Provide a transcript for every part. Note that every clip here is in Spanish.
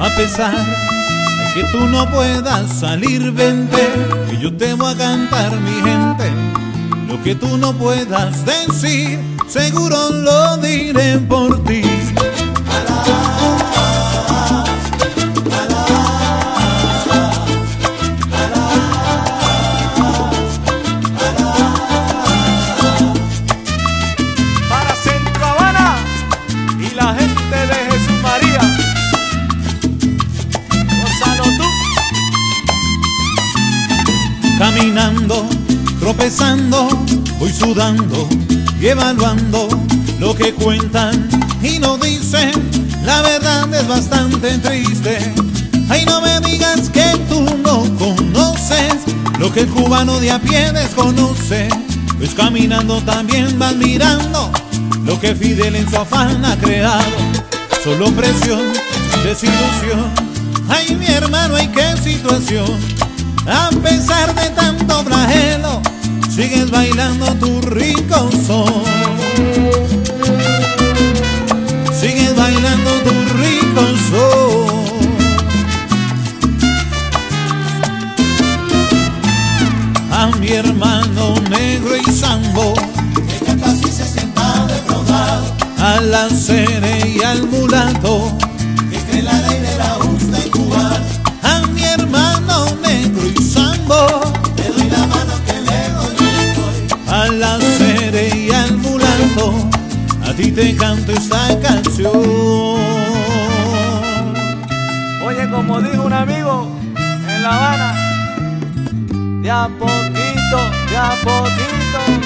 A pesar de que tú no puedas salir, vente, que yo te voy a cantar, mi gente. Lo que tú no puedas decir, seguro lo diré por ti. Para Centro Habana y la gente de Jesús María, gózalo tú. Caminando, tropezando, voy sudando y evaluando lo que cuentan y no dicen. La verdad es bastante triste. Ay, no me digas que tú no conoces lo que el cubano de a pie desconoce. Pues caminando también vas mirando lo que Fidel en su afán ha creado. Solo presión, desilusión. Ay, mi hermano, ay, qué situación. A pesar de tanto flagelo, sigues bailando tu rico son. Sigues bailando tu rico son. A mi hermano negro y sambo, que canta si se sienta defraudado. a la cere y al mulato, Que cree la ley de la justa en Cuba. a mi hermano negro y sambo, Te doy la mano que le doy yo estoy. a la cere y al mulato, a ti te canto esta canción. Oye, como dijo un amigo en La Habana, de a poquito, de a poquito.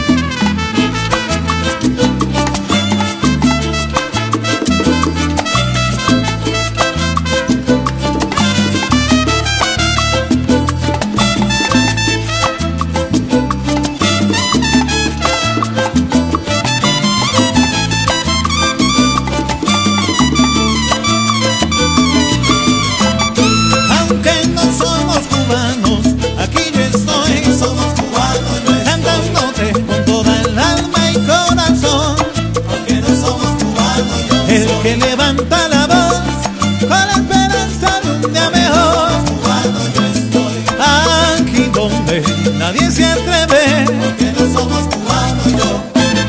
Aunque no somos cubanos, aquí yo estoy, Somos cubanos, no es. cantándote con toda el alma y corazón. Aunque no somos cubanos, yo El soy. que levanta la voz con la esperanza de un día mejor. Cubano yo estoy. Aquí donde nadie se atreve. Aunque no somos cubanos, yo.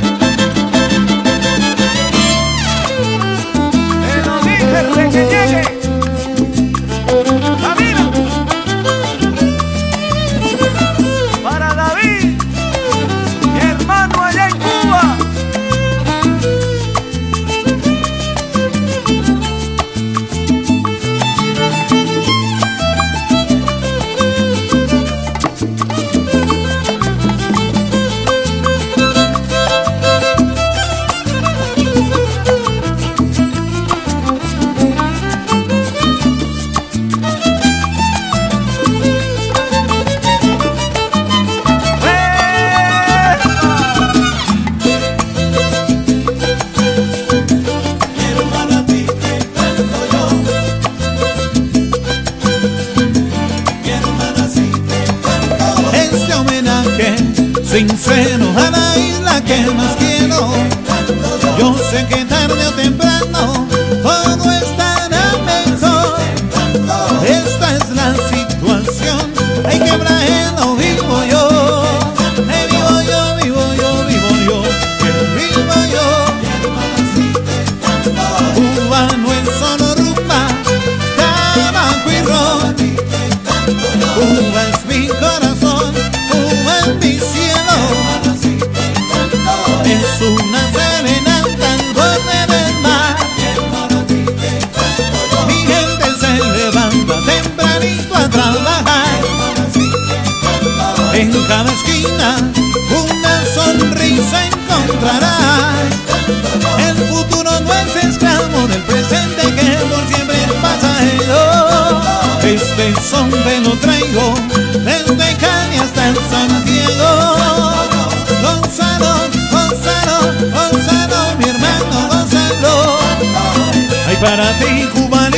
Te lo dije hasta que llegue. Camina. Para David, mi hermano allá en Cuba. Mi hermano a ti te canto yo. Mi hermana así te canto. Este homenaje sincero a la isla que más quiero. Yo sé que tarde o temprano todo estará mejor. Esta es la situación. Hay que Brajeno vivo yo. Vivo yo, vivo yo, vivo yo. Que vivo yo. Cubano en solo rumba, tabaco y ron. Cuba es mi corazón, Cuba es mi cielo. Es una serenata al borde del mar. Mi gente se levanta tempranito a trabajar. En cada esquina una sonrisa encontrarás. El futuro no es esclavo del presente que por siempre es pasajero. Este son te lo traigo desde Cali hasta el Santiago. Gonzalo, Gonzalo, Gonzalo, mi hermano Gonzalo. Ay, para ti, Cuba